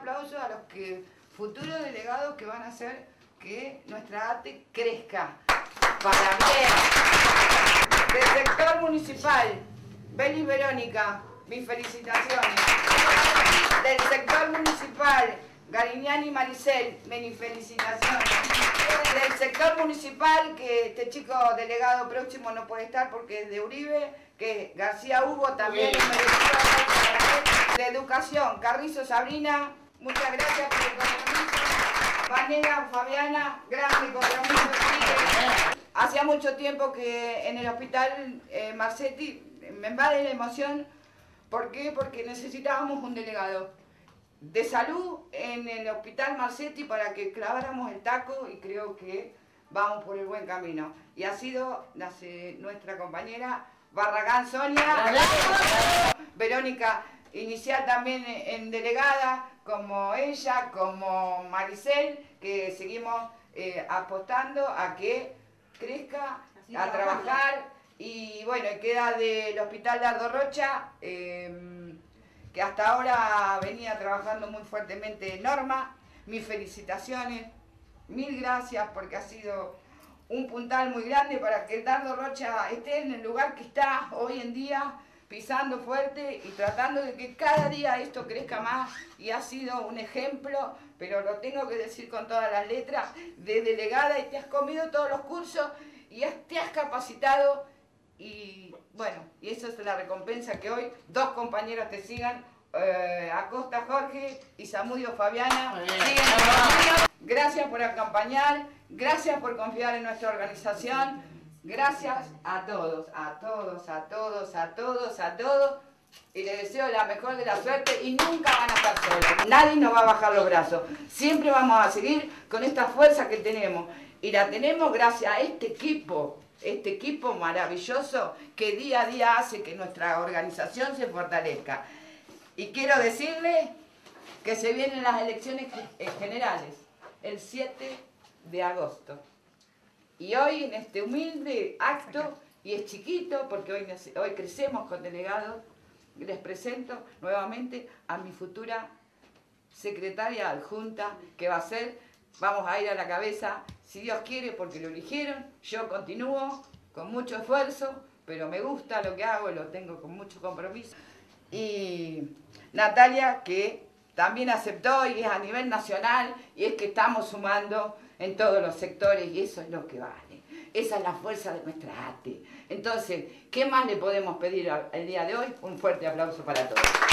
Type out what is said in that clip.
aplauso a los futuros delegados que van a hacer que nuestra ATE crezca para bien. Del sector municipal, Beli y Verónica, mis felicitaciones. Del sector municipal, Garignani y Maricel, mis felicitaciones. Del sector municipal, que este chico delegado próximo no puede estar porque es de Uribe, que García Hugo también es merecido. De educación, Carrizo Sabrina, muchas gracias por el compromiso. Vanega Fabiana, grande compromiso. Hacía mucho tiempo que en el hospital Marcetti me invade la emoción. ¿Por qué? Porque necesitábamos un delegado de salud en el hospital Marcetti para que claváramos el taco, y creo que vamos por el buen camino. Y ha sido nuestra compañera Barragán Sonia, Verónica inicial también en delegada, como ella, como Maricel, que seguimos apostando a que crezca, a trabajar. Y bueno, queda del Hospital Dardo Rocha, que hasta ahora venía trabajando muy fuertemente Norma. Mis felicitaciones, mil gracias, porque ha sido un puntal muy grande para que el Dardo Rocha esté en el lugar que está hoy en día, pisando fuerte y tratando de que cada día esto crezca más, y ha sido un ejemplo, pero lo tengo que decir con todas las letras, de delegada, y te has comido todos los cursos y te has capacitado. Y bueno, y eso es la recompensa, que hoy dos compañeros te sigan, Acosta Jorge y Zamudio Fabiana. Gracias por acompañar, gracias por confiar en nuestra organización, gracias a todos, a todos, a todos, a todos, a todos, y les deseo la mejor de la suerte, y nunca van a estar solos. Nadie nos va a bajar los brazos, siempre vamos a seguir con esta fuerza que tenemos, y la tenemos gracias a este equipo maravilloso que día a día hace que nuestra organización se fortalezca. Y quiero decirles que se vienen las elecciones generales el 7 de agosto. Y hoy, en este humilde acto, y es chiquito porque hoy crecemos con delegados, les presento nuevamente a mi futura secretaria adjunta, que va a ser, vamos a ir a la cabeza, si Dios quiere, porque lo eligieron. Yo continúo con mucho esfuerzo, pero me gusta lo que hago y lo tengo con mucho compromiso. Y Natalia, que también aceptó, y es a nivel nacional, y es que estamos sumando en todos los sectores, y eso es lo que vale. Esa es la fuerza de nuestra ATE. Entonces, ¿qué más le podemos pedir el día de hoy? Un fuerte aplauso para todos.